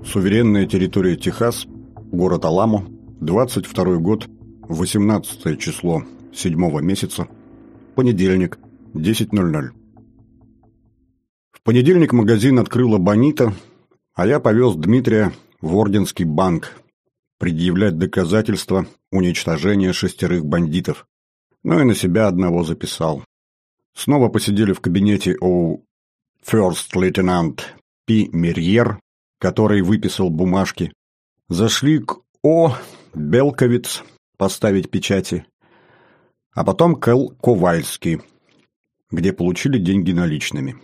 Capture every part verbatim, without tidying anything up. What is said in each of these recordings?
Суверенная территория Техас, город Аламо, двадцать второй год, восемнадцатое число седьмого месяца, понедельник, десять ноль ноль. В понедельник магазин открыла Бонита, а я повез Дмитрия в Орденский банк предъявлять доказательства уничтожения шестерых бандитов. Ну и на себя одного записал. Снова посидели в кабинете у First Lieutenant Пи Мерьер, который выписал бумажки. Зашли к О. Белковиц поставить печати, а потом к Л. Ковальский, где получили деньги наличными.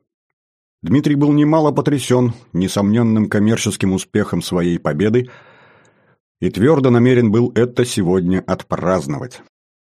Дмитрий был немало потрясен несомненным коммерческим успехом своей победы и твердо намерен был это сегодня отпраздновать.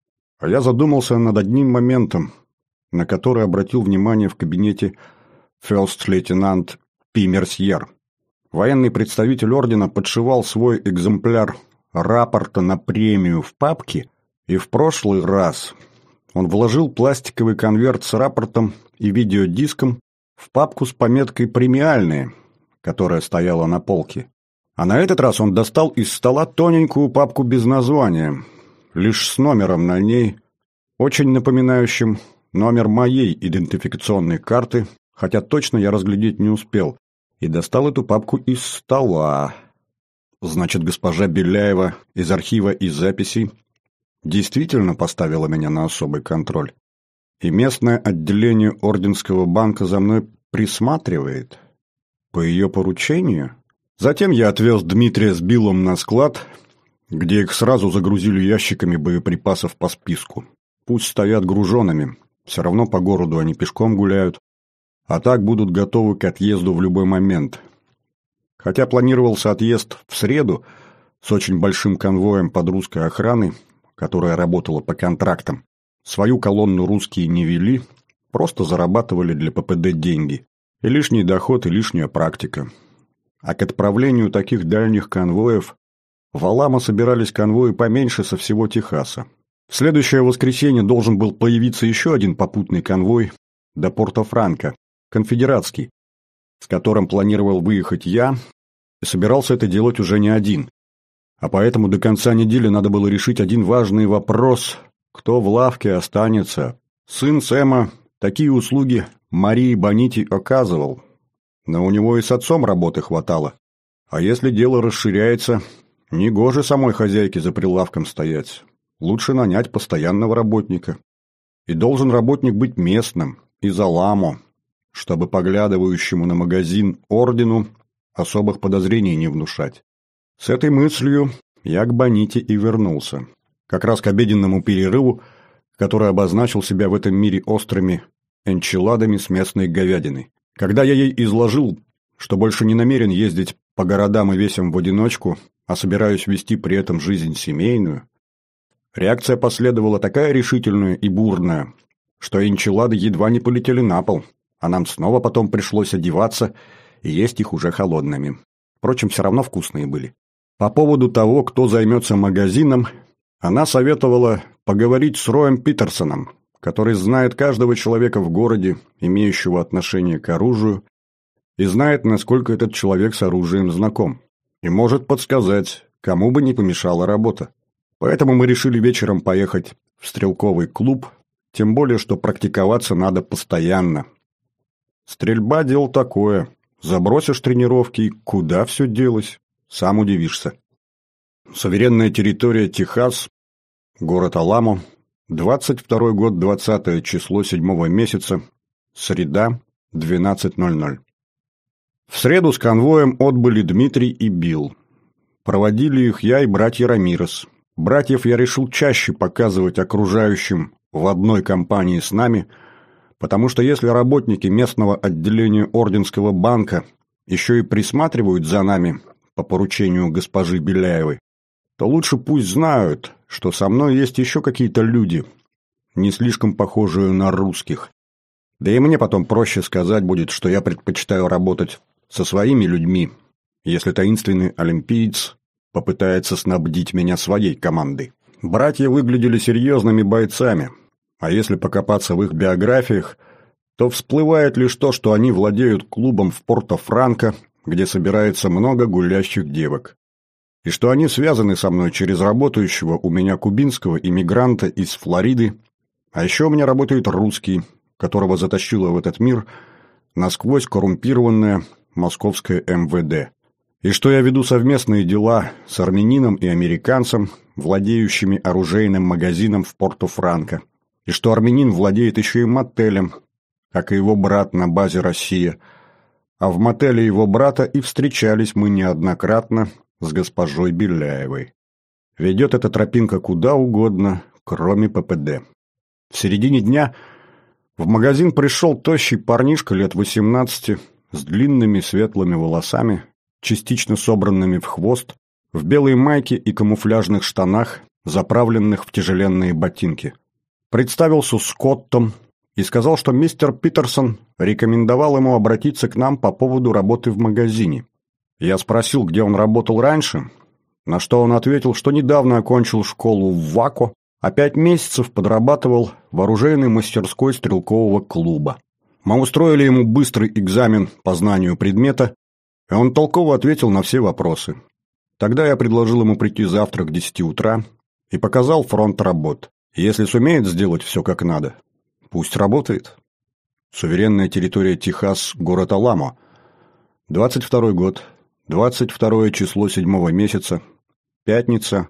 А я задумался над одним моментом, на который обратил внимание в кабинете First Lieutenant Пи Мерьер. Военный представитель ордена подшивал свой экземпляр рапорта на премию в папке, и в прошлый раз он вложил пластиковый конверт с рапортом и видеодиском в папку с пометкой «Премиальные», которая стояла на полке. А на этот раз он достал из стола тоненькую папку без названия, лишь с номером на ней, очень напоминающим номер моей идентификационной карты, хотя точно я разглядеть не успел, и достал эту папку из стола. Значит, госпожа Беляева из архива и записей действительно поставила меня на особый контроль. И местное отделение Орденского банка за мной присматривает по ее поручению. Затем я отвез Дмитрия с Биллом на склад, где их сразу загрузили ящиками боеприпасов по списку. Пусть стоят груженными, все равно по городу они пешком гуляют, а так будут готовы к отъезду в любой момент. Хотя планировался отъезд в среду с очень большим конвоем под русской охраной, которая работала по контрактам. Свою колонну русские не вели, просто зарабатывали для Пэ Пэ Дэ деньги. И лишний доход, и лишняя практика. А к отправлению таких дальних конвоев в Аламо собирались конвои поменьше со всего Техаса. В следующее воскресенье должен был появиться еще один попутный конвой до Порто-Франко, конфедератский, с которым планировал выехать я, и собирался это делать уже не один. А поэтому до конца недели надо было решить один важный вопрос: кто в лавке останется. Сын Сэма такие услуги Марии Боните оказывал, но у него и с отцом работы хватало. А если дело расширяется, негоже самой хозяйке за прилавком стоять. Лучше нанять постоянного работника. И должен работник быть местным, из Аламо, чтобы поглядывающему на магазин ордену особых подозрений не внушать. С этой мыслью я к Боните и вернулся. Как раз к обеденному перерыву, который обозначил себя в этом мире острыми энчиладами с местной говядиной. Когда я ей изложил, что больше не намерен ездить по городам и весям в одиночку, а собираюсь вести при этом жизнь семейную, реакция последовала такая решительная и бурная, что энчилады едва не полетели на пол, а нам снова потом пришлось одеваться и есть их уже холодными. Впрочем, все равно вкусные были. По поводу того, кто займется магазином, она советовала поговорить с Роем Питерсоном, который знает каждого человека в городе, имеющего отношение к оружию, и знает, насколько этот человек с оружием знаком, и может подсказать, кому бы не помешала работа. Поэтому мы решили вечером поехать в стрелковый клуб, тем более, что практиковаться надо постоянно. Стрельба – дело такое. Забросишь тренировки, и куда все делось, сам удивишься. Суверенная территория Техас, город Аламо, двадцать второй год, двадцатое число седьмого месяца, среда, двенадцать ноль ноль. В среду с конвоем отбыли Дмитрий и Билл. Проводили их я и братья Рамирес. Братьев я решил чаще показывать окружающим в одной компании с нами, потому что если работники местного отделения Орденского банка еще и присматривают за нами по поручению госпожи Беляевой, то лучше пусть знают, что со мной есть еще какие-то люди, не слишком похожие на русских. Да и мне потом проще сказать будет, что я предпочитаю работать со своими людьми, если таинственный олимпиец попытается снабдить меня своей командой. Братья выглядели серьезными бойцами, а если покопаться в их биографиях, то всплывает лишь то, что они владеют клубом в Порто-Франко, где собирается много гулящих девок. И что они связаны со мной через работающего у меня кубинского иммигранта из Флориды, а еще у меня работает русский, которого затащило в этот мир насквозь коррумпированное московское эм вэ дэ. И что я веду совместные дела с армянином и американцем, владеющими оружейным магазином в Порто-Франко. И что армянин владеет еще и мотелем, как и его брат на базе «Россия». А в мотеле его брата и встречались мы неоднократно с госпожой Беляевой. Ведет эта тропинка куда угодно, кроме пэ пэ дэ. В середине дня в магазин пришел тощий парнишка лет восемнадцати с длинными светлыми волосами, частично собранными в хвост, в белой майке и камуфляжных штанах, заправленных в тяжеленные ботинки. Представился Скоттом и сказал, что мистер Питерсон рекомендовал ему обратиться к нам по поводу работы в магазине. Я спросил, где он работал раньше, на что он ответил, что недавно окончил школу в ВАКО, а пять месяцев подрабатывал в оружейной мастерской стрелкового клуба. Мы устроили ему быстрый экзамен по знанию предмета, и он толково ответил на все вопросы. Тогда я предложил ему прийти завтра к десяти утра и показал фронт работ. Если сумеет сделать все как надо, пусть работает. Суверенная территория Техас, город Аламо. двадцать второй год, двадцать второе число седьмого месяца, пятница,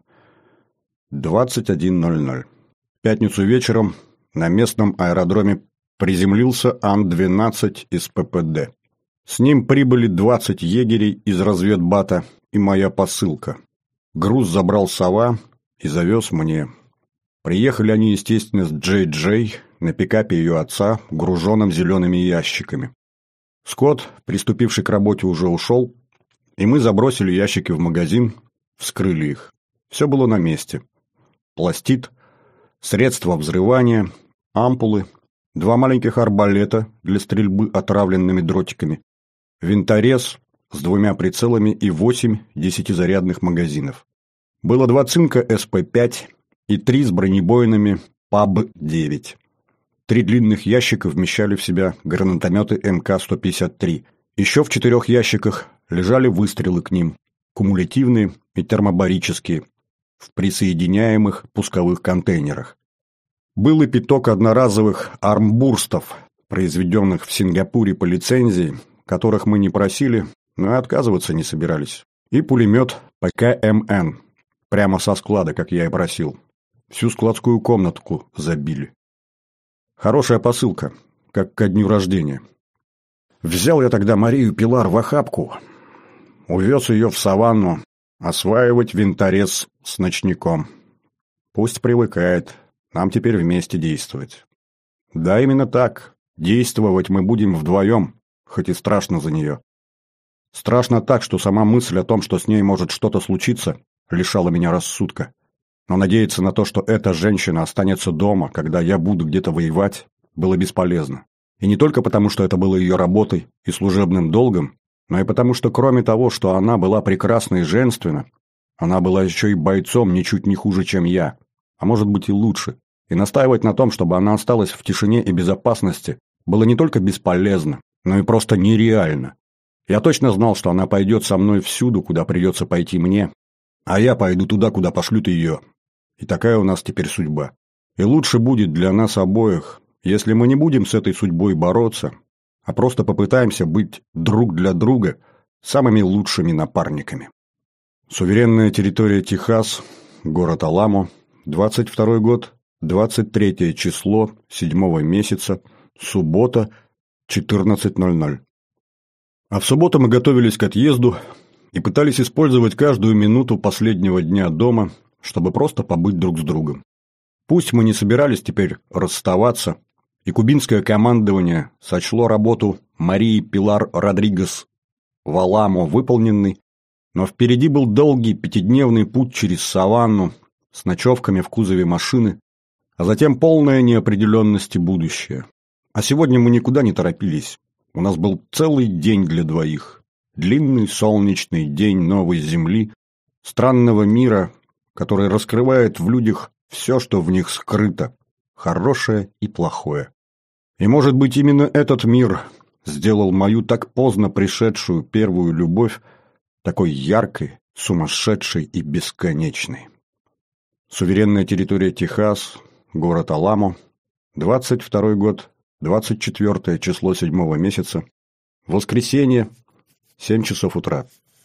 двадцать один ноль ноль. В пятницу вечером на местном аэродроме приземлился Ан двенадцать из пэ пэ дэ. С ним прибыли двадцать егерей из разведбата и моя посылка. Груз забрал Сова и завез мне. Приехали они, естественно, с Джей Джей на пикапе ее отца, груженном зелеными ящиками. Скотт, приступивший к работе, уже ушел, и мы забросили ящики в магазин, вскрыли их. Все было на месте. Пластид, средства взрывания, ампулы, два маленьких арбалета для стрельбы отравленными дротиками, винторез с двумя прицелами и восемь десятизарядных магазинов. Было два цинка эс пэ пять и три с бронебойными паб девять. Три длинных ящика вмещали в себя гранатометы эм ка сто пятьдесят три. Еще в четырех ящиках лежали выстрелы к ним, кумулятивные и термобарические, в присоединяемых пусковых контейнерах. Был и пяток одноразовых армбурстов, произведенных в Сингапуре по лицензии, которых мы не просили, но и отказываться не собирались. И пулемет пэ ка эм эн, прямо со склада, как я и просил. Всю складскую комнатку забили. Хорошая посылка, как ко дню рождения. Взял я тогда Марию Пилар в охапку, увез ее в саванну осваивать винторез с ночником. Пусть привыкает, нам теперь вместе действовать. Да, именно так, действовать мы будем вдвоем, хоть и страшно за нее. Страшно так, что сама мысль о том, что с ней может что-то случиться, лишала меня рассудка. Но надеяться на то, что эта женщина останется дома, когда я буду где-то воевать, было бесполезно. И не только потому, что это было ее работой и служебным долгом, но и потому, что кроме того, что она была прекрасна и женственна, она была еще и бойцом ничуть не хуже, чем я, а может быть и лучше. И настаивать на том, чтобы она осталась в тишине и безопасности, было не только бесполезно, но и просто нереально. Я точно знал, что она пойдет со мной всюду, куда придется пойти мне, а я пойду туда, куда пошлют ее. И такая у нас теперь судьба. И лучше будет для нас обоих, если мы не будем с этой судьбой бороться, а просто попытаемся быть друг для друга самыми лучшими напарниками. Суверенная территория Техас, город Аламо, двадцать второй год, двадцать третье число седьмого месяца, суббота, четырнадцать ноль ноль. А в субботу мы готовились к отъезду и пытались использовать каждую минуту последнего дня дома, чтобы просто побыть друг с другом. Пусть мы не собирались теперь расставаться, и кубинское командование сочло работу Марии Пилар Родригес в Аламо выполненной, но впереди был долгий пятидневный путь через саванну с ночевками в кузове машины, а затем полная неопределенности будущее. А сегодня мы никуда не торопились. У нас был целый день для двоих. Длинный солнечный день новой земли, странного мира, который раскрывает в людях все, что в них скрыто, хорошее и плохое. И, может быть, именно этот мир сделал мою так поздно пришедшую первую любовь такой яркой, сумасшедшей и бесконечной. Суверенная территория Техас, город Аламо, двадцать второй год, двадцать четвёртое число седьмого месяца, воскресенье, семь часов утра.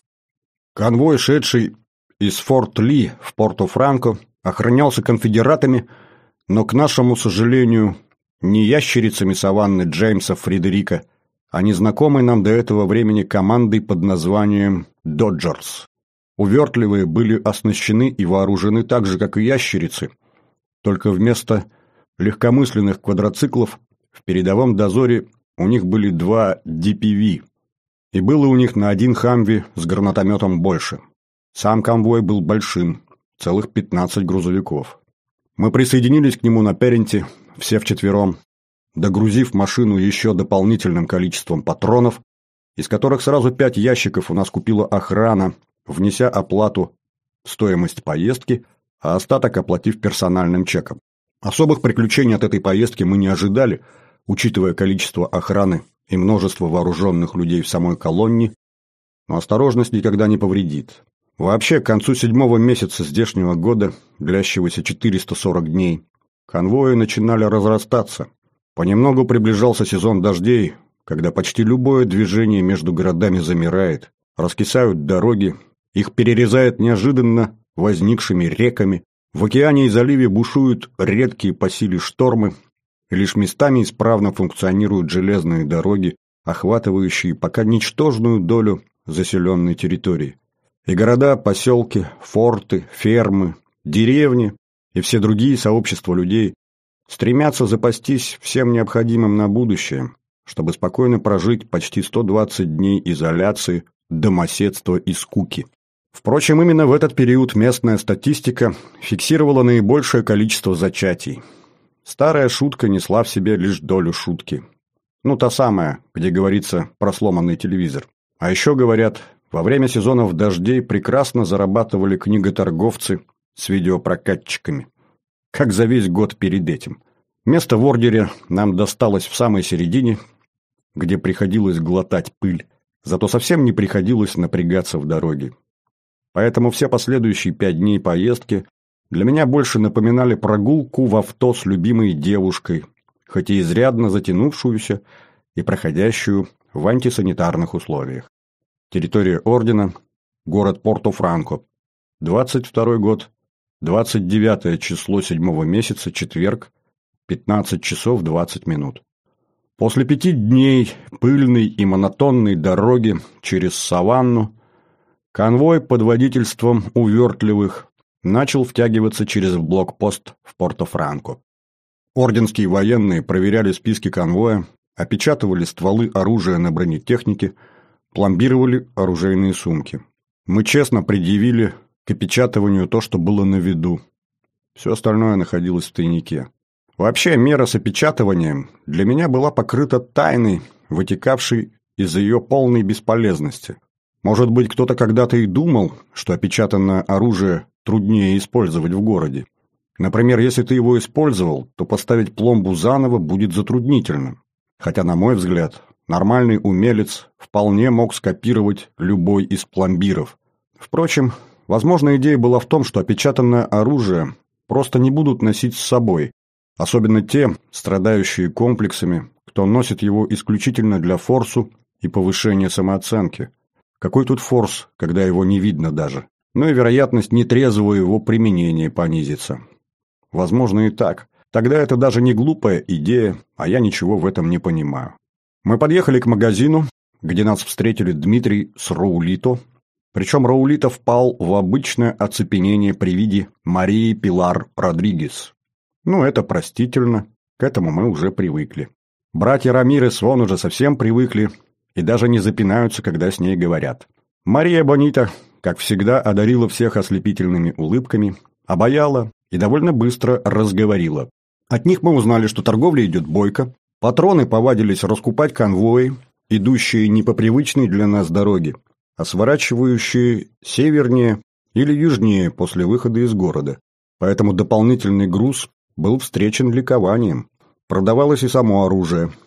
Конвой, шедший из Форт Ли в Порто-Франко, охранялся конфедератами, но, к нашему сожалению, не ящерицами саванны Джеймса Фредерика, а незнакомой нам до этого времени командой под названием «Доджерс». Увертливые были оснащены и вооружены так же, как и ящерицы, только вместо легкомысленных квадроциклов в передовом дозоре у них были два ди пи ви, и было у них на один «Хамви» с гранатометом больше. Сам конвой был большим, целых пятнадцать грузовиков. Мы присоединились к нему на Перенте, все вчетвером, догрузив машину еще дополнительным количеством патронов, из которых сразу пять ящиков у нас купила охрана, внеся оплату в стоимость поездки, а остаток оплатив персональным чеком. Особых приключений от этой поездки мы не ожидали, учитывая количество охраны и множество вооруженных людей в самой колонне, но осторожность никогда не повредит. Вообще, к концу седьмого месяца здешнего года, длящегося четыреста сорок дней, конвои начинали разрастаться. Понемногу приближался сезон дождей, когда почти любое движение между городами замирает, раскисают дороги, их перерезает неожиданно возникшими реками, в океане и заливе бушуют редкие по силе штормы, и лишь местами исправно функционируют железные дороги, охватывающие пока ничтожную долю заселенной территории. И города, поселки, форты, фермы, деревни и все другие сообщества людей стремятся запастись всем необходимым на будущее, чтобы спокойно прожить почти сто двадцать дней изоляции, домоседства и скуки. Впрочем, именно в этот период местная статистика фиксировала наибольшее количество зачатий. Старая шутка несла в себе лишь долю шутки. Ну, та самая, где говорится про сломанный телевизор. А еще говорят, во время сезонов дождей прекрасно зарабатывали книготорговцы с видеопрокатчиками. Как за весь год перед этим. Место в ордере нам досталось в самой середине, где приходилось глотать пыль, зато совсем не приходилось напрягаться в дороге. Поэтому все последующие пять дней поездки для меня больше напоминали прогулку в авто с любимой девушкой, хоть и изрядно затянувшуюся и проходящую в антисанитарных условиях. Территория ордена, город Порто-Франко, двадцать второй год, двадцать девятое число седьмого месяца, четверг, пятнадцать часов двадцать минут. После пяти дней пыльной и монотонной дороги через саванну конвой под водительством увертливых начал втягиваться через блокпост в Порто-Франко. Орденские военные проверяли списки конвоя, опечатывали стволы оружия на бронетехнике, пломбировали оружейные сумки. Мы честно предъявили к опечатыванию то, что было на виду. Все остальное находилось в тайнике. Вообще, мера с опечатыванием для меня была покрыта тайной, вытекавшей из ее полной бесполезности. Может быть, кто-то когда-то и думал, что опечатанное оружие труднее использовать в городе. Например, если ты его использовал, то поставить пломбу заново будет затруднительно. Хотя, на мой взгляд, нормальный умелец вполне мог скопировать любой из пломбиров. Впрочем, возможно, идея была в том, что опечатанное оружие просто не будут носить с собой, особенно те, страдающие комплексами, кто носит его исключительно для форсу и повышения самооценки. Какой тут форс, когда его не видно даже? Ну и вероятность нетрезвого его применения понизится. Возможно и так. Тогда это даже не глупая идея, а я ничего в этом не понимаю. Мы подъехали к магазину, где нас встретили Дмитрий с Раулито. Причем Раулито впал в обычное оцепенение при виде Марии Пилар Родригес. Ну, это простительно, к этому мы уже привыкли. Братья Рамирес вон уже совсем привыкли и даже не запинаются, когда с ней говорят. Мария Бонита, как всегда, одарила всех ослепительными улыбками, обаяла и довольно быстро разговорила. От них мы узнали, что торговля идет бойко, патроны повадились раскупать конвои, идущие не по привычной для нас дороге, а сворачивающие севернее или южнее после выхода из города. Поэтому дополнительный груз был встречен ликованием. Продавалось и само оружие.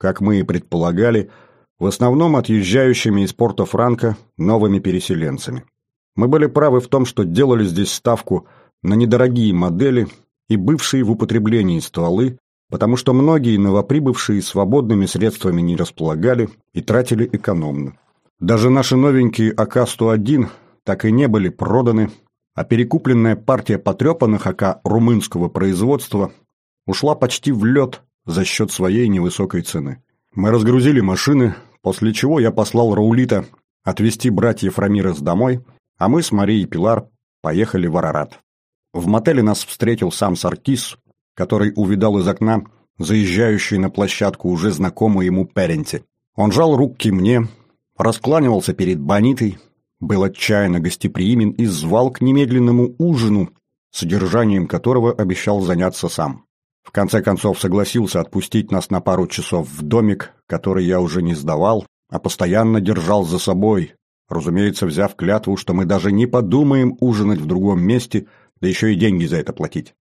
как мы и предполагали, в основном отъезжающими из Порто-Франко новыми переселенцами. Мы были правы в том, что делали здесь ставку на недорогие модели и бывшие в употреблении стволы, потому что многие новоприбывшие свободными средствами не располагали и тратили экономно. Даже наши новенькие А К сто один так и не были проданы, а перекупленная партия потрепанных А К румынского производства ушла почти в лед за счет своей невысокой цены. Мы разгрузили машины, после чего я послал Раулита отвезти братьев Рамирес домой, а мы с Марией Пилар поехали в Арарат. В мотеле нас встретил сам Саркис, который увидал из окна заезжающий на площадку уже знакомый ему Перенти. Он жал руки мне, раскланивался перед Бонитой, был отчаянно гостеприимен и звал к немедленному ужину, содержанием которого обещал заняться сам. В конце концов согласился отпустить нас на пару часов в домик, который я уже не сдавал, а постоянно держал за собой, разумеется, взяв клятву, что мы даже не подумаем ужинать в другом месте, да еще и деньги за это платить.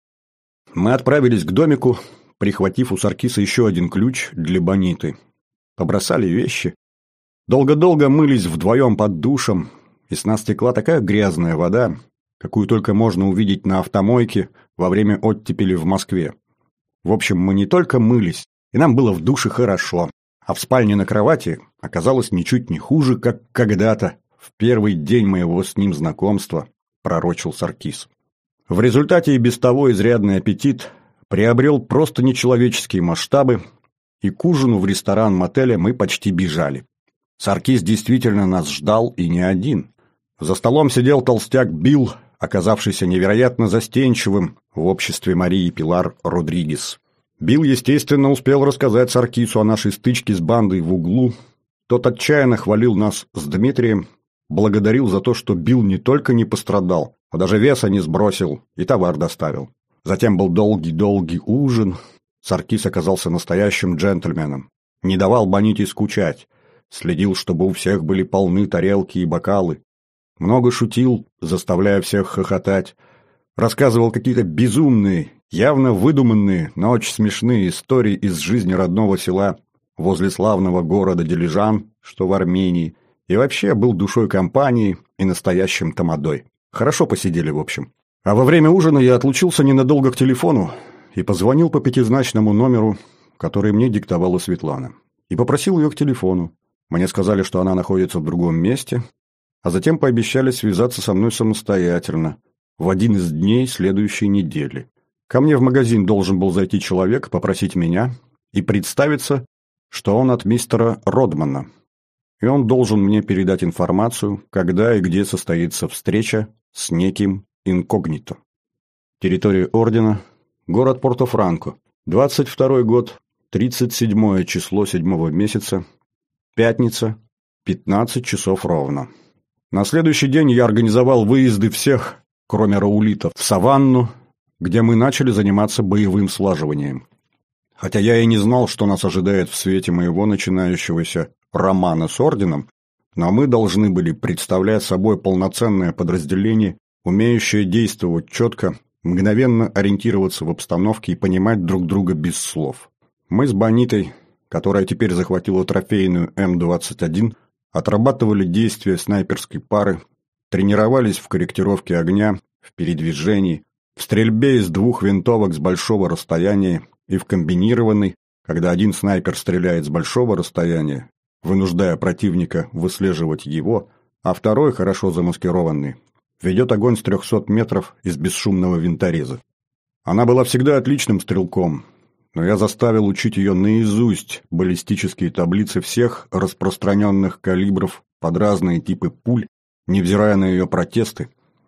Мы отправились к домику, прихватив у Саркиса еще один ключ для Бониты. Побросали вещи. Долго-долго мылись вдвоем под душем, и с нас текла такая грязная вода, какую только можно увидеть на автомойке во время оттепели в Москве. В общем, мы не только мылись, и нам было в душе хорошо, а в спальне на кровати оказалось ничуть не хуже, как когда-то, в первый день моего с ним знакомства, пророчил Саркис. В результате и без того изрядный аппетит приобрел просто нечеловеческие масштабы, и к ужину в ресторан мотеля мы почти бежали. Саркис действительно нас ждал, и не один. За столом сидел толстяк Билл, оказавшийся невероятно застенчивым в обществе Марии Пилар Родригес. Билл, естественно, успел рассказать Саркису о нашей стычке с бандой в углу. Тот отчаянно хвалил нас с Дмитрием, благодарил за то, что Билл не только не пострадал, а даже веса не сбросил и товар доставил. Затем был долгий-долгий ужин. Саркис оказался настоящим джентльменом. Не давал Боните скучать. Следил, чтобы у всех были полны тарелки и бокалы. Много шутил, заставляя всех хохотать. Рассказывал какие-то безумные, явно выдуманные, но очень смешные истории из жизни родного села возле славного города Дилижан, что в Армении. И вообще был душой компании и настоящим тамадой. Хорошо посидели, в общем. А во время ужина я отлучился ненадолго к телефону и позвонил по пятизначному номеру, который мне диктовала Светлана. И попросил ее к телефону. Мне сказали, что она находится в другом месте, а затем пообещали связаться со мной самостоятельно в один из дней следующей недели. Ко мне в магазин должен был зайти человек, попросить меня и представиться, что он от мистера Родмана. И он должен мне передать информацию, когда и где состоится встреча с неким инкогнито. Территория ордена, город Порто-Франко, двадцать второй год, тридцать седьмое число седьмого месяца, пятница, пятнадцать часов ровно. На следующий день я организовал выезды всех, кроме Раулита, в саванну, где мы начали заниматься боевым слаживанием. Хотя я и не знал, что нас ожидает в свете моего начинающегося романа с орденом, но мы должны были представлять собой полноценное подразделение, умеющее действовать четко, мгновенно ориентироваться в обстановке и понимать друг друга без слов. Мы с Бонитой, которая теперь захватила трофейную М двадцать один, отрабатывали действия снайперской пары, тренировались в корректировке огня, в передвижении, в стрельбе из двух винтовок с большого расстояния и в комбинированной, когда один снайпер стреляет с большого расстояния, вынуждая противника выслеживать его, а второй, хорошо замаскированный, ведет огонь с трехсот метров из бесшумного винтореза. Она была всегда отличным стрелком, но я заставил учить ее наизусть баллистические таблицы всех распространенных калибров под разные типы пуль, невзирая на ее протесты,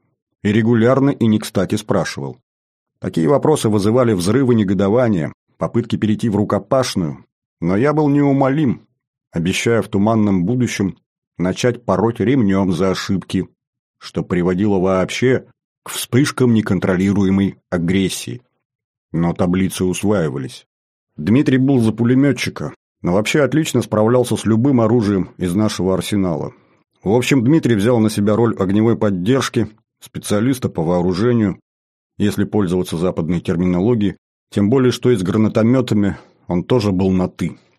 и регулярно и не кстати спрашивал. Такие вопросы вызывали взрывы негодования, попытки перейти в рукопашную, но я был неумолим, обещая в туманном будущем начать пороть ремнем за ошибки, что приводило вообще к вспышкам неконтролируемой агрессии. Но таблицы усваивались. Дмитрий был за пулеметчика, но вообще отлично справлялся с любым оружием из нашего арсенала. В общем, Дмитрий взял на себя роль огневой поддержки, специалиста по вооружению, если пользоваться западной терминологией, тем более, что и с гранатометами он тоже был на «ты».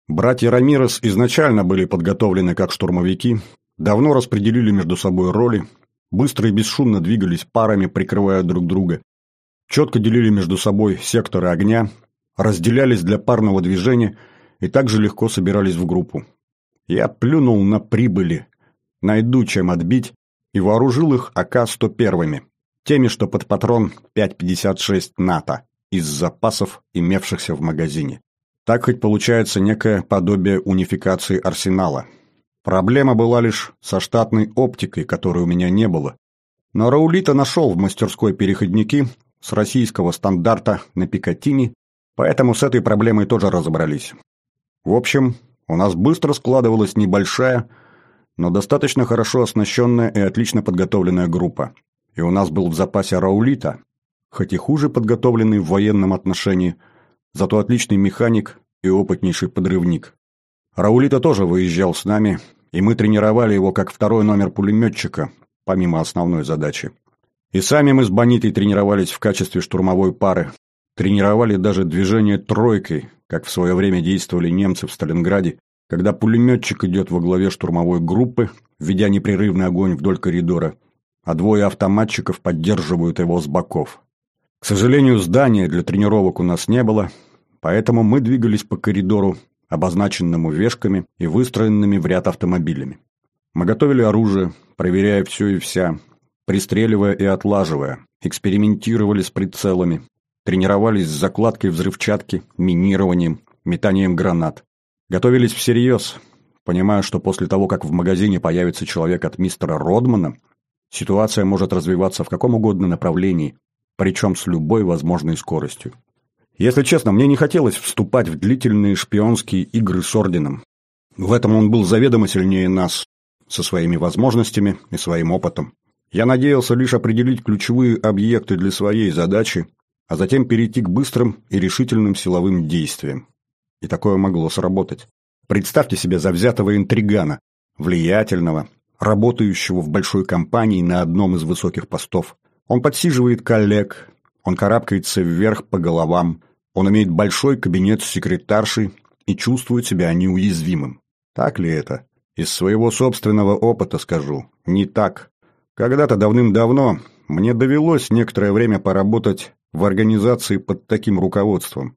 Братья Рамирес изначально были подготовлены как штурмовики, давно распределили между собой роли, быстро и бесшумно двигались парами, прикрывая друг друга, четко делили между собой секторы огня, разделялись для парного движения и также легко собирались в группу. Я плюнул на прибыли, найду чем отбить, и вооружил их А К сто один, теми, что под патрон пять пятьдесят шесть НАТО, из запасов, имевшихся в магазине. Так хоть получается некое подобие унификации арсенала. Проблема была лишь со штатной оптикой, которой у меня не было. Но Раулита нашел в мастерской переходники с российского стандарта на Пикатини, поэтому с этой проблемой тоже разобрались. В общем, у нас быстро складывалась небольшая, но достаточно хорошо оснащенная и отлично подготовленная группа. И у нас был в запасе Раулита, хоть и хуже подготовленный в военном отношении, зато отличный механик и опытнейший подрывник. Раулита тоже выезжал с нами, и мы тренировали его как второй номер пулеметчика, помимо основной задачи. И сами мы с Бонитой тренировались в качестве штурмовой пары, тренировали даже движение тройкой, как в свое время действовали немцы в Сталинграде, когда пулеметчик идет во главе штурмовой группы, ведя непрерывный огонь вдоль коридора, а двое автоматчиков поддерживают его с боков. К сожалению, здания для тренировок у нас не было, поэтому мы двигались по коридору, обозначенному вешками и выстроенными в ряд автомобилями. Мы готовили оружие, проверяя все и вся, пристреливая и отлаживая, экспериментировали с прицелами, тренировались с закладкой взрывчатки, минированием, метанием гранат. Готовились всерьез, понимая, что после того, как в магазине появится человек от мистера Родмана, ситуация может развиваться в каком угодно направлении, причем с любой возможной скоростью. Если честно, мне не хотелось вступать в длительные шпионские игры с Орденом. В этом он был заведомо сильнее нас, со своими возможностями и своим опытом. Я надеялся лишь определить ключевые объекты для своей задачи, а затем перейти к быстрым и решительным силовым действиям. И такое могло сработать. Представьте себе завзятого интригана, влиятельного, работающего в большой компании на одном из высоких постов. Он подсиживает коллег, он карабкается вверх по головам, он имеет большой кабинет с секретаршей и чувствует себя неуязвимым. Так ли это? Из своего собственного опыта скажу, не так. Когда-то давным-давно мне довелось некоторое время поработать в организации под таким руководством.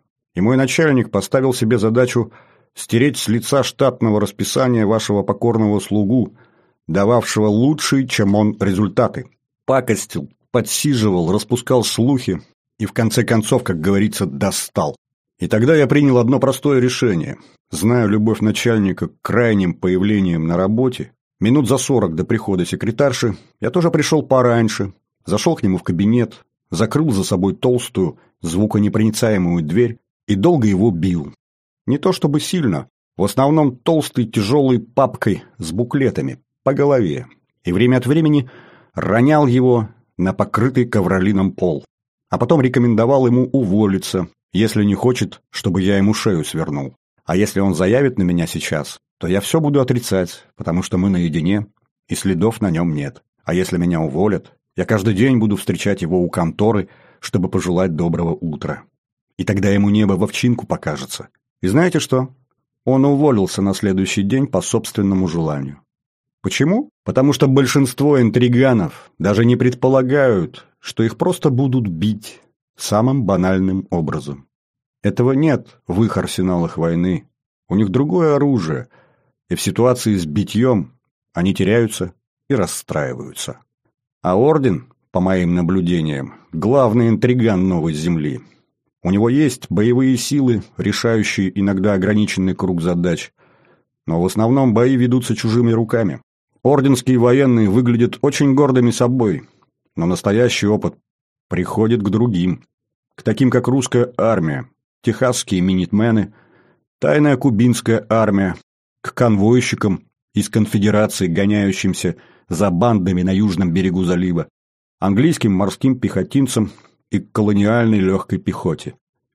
И мой начальник поставил себе задачу стереть с лица штатного расписания вашего покорного слугу, дававшего лучшие, чем он, результаты. Пакостил, подсиживал, распускал слухи и, в конце концов, как говорится, достал. И тогда я принял одно простое решение. Зная любовь начальника к крайним появлениям на работе, минут за сорок до прихода секретарши я тоже пришел пораньше, зашел к нему в кабинет, закрыл за собой толстую, звуконепроницаемую дверь и долго его бил. Не то чтобы сильно, в основном толстой тяжелой папкой с буклетами по голове, и время от времени ронял его на покрытый ковролином пол, а потом рекомендовал ему уволиться, если не хочет, чтобы я ему шею свернул. А если он заявит на меня сейчас, то я все буду отрицать, потому что мы наедине, и следов на нем нет. А если меня уволят, я каждый день буду встречать его у конторы, чтобы пожелать доброго утра. И тогда ему небо в овчинку покажется. И знаете что? Он уволился на следующий день по собственному желанию. Почему? Потому что большинство интриганов даже не предполагают, что их просто будут бить самым банальным образом. Этого нет в их арсеналах войны. У них другое оружие, и в ситуации с битьем они теряются и расстраиваются. А Орден, по моим наблюдениям, главный интриган новой земли. У него есть боевые силы, решающие иногда ограниченный круг задач, но в основном бои ведутся чужими руками. Орденские военные выглядят очень гордыми собой, но настоящий опыт приходит к другим, к таким как русская армия, техасские минитмены, тайная кубинская армия, к конвойщикам из конфедерации, гоняющимся за бандами на южном берегу залива, английским морским пехотинцам и к колониальной легкой пехоте.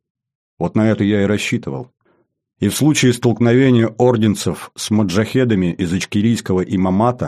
Вот на это я и рассчитывал. И в случае столкновения орденцев с маджахедами из ичкерийского имамата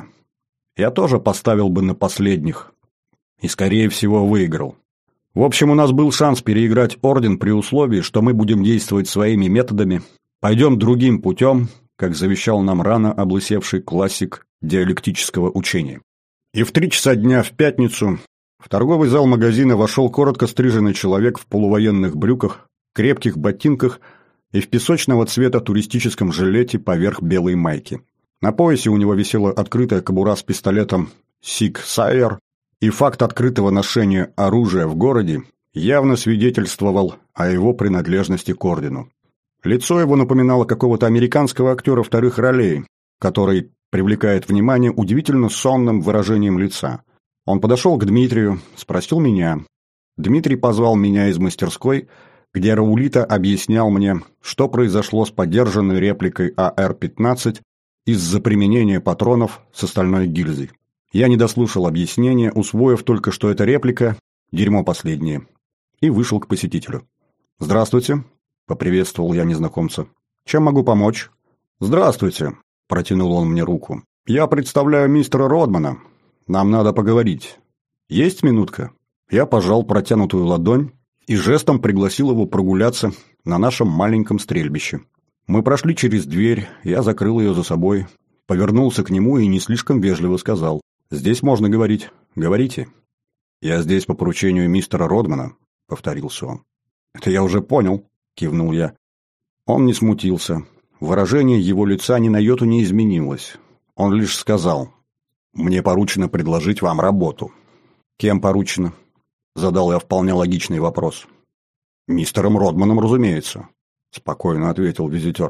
я тоже поставил бы на последних и, скорее всего, выиграл. В общем, у нас был шанс переиграть Орден при условии, что мы будем действовать своими методами Пойдем другим путем, как завещал нам рано облысевший классик диалектического учения. И в три часа дня в пятницу в торговый зал магазина вошел коротко стриженный человек в полувоенных брюках, крепких ботинках и в песочного цвета туристическом жилете поверх белой майки. На поясе у него висела открытая кобура с пистолетом «Сиг Сайер», и факт открытого ношения оружия в городе явно свидетельствовал о его принадлежности к ордену. Лицо его напоминало какого-то американского актера вторых ролей, который привлекает внимание удивительно сонным выражением лица. Он подошел к Дмитрию, спросил меня. Дмитрий позвал меня из мастерской, где Раулита объяснял мне, что произошло с подержанной репликой А Р пятнадцать из-за применения патронов с остальной гильзой. Я не дослушал объяснения, усвоив только, что эта реплика – дерьмо последнее, и вышел к посетителю. «Здравствуйте», – поприветствовал я незнакомца. «Чем могу помочь?» «Здравствуйте», – протянул он мне руку. «Я представляю мистера Родмана. Нам надо поговорить. Есть минутка?» Я пожал протянутую ладонь и жестом пригласил его прогуляться на нашем маленьком стрельбище. Мы прошли через дверь, я закрыл ее за собой, повернулся к нему и не слишком вежливо сказал: «Здесь можно говорить. Говорите». «Я здесь по поручению мистера Родмана», — повторился он. «Это я уже понял», — кивнул я. Он не смутился. Выражение его лица ни на йоту не изменилось. Он лишь сказал: «Мне поручено предложить вам работу». «Кем поручено?» — задал я вполне логичный вопрос. «Мистером Родманом, разумеется», — спокойно ответил визитер.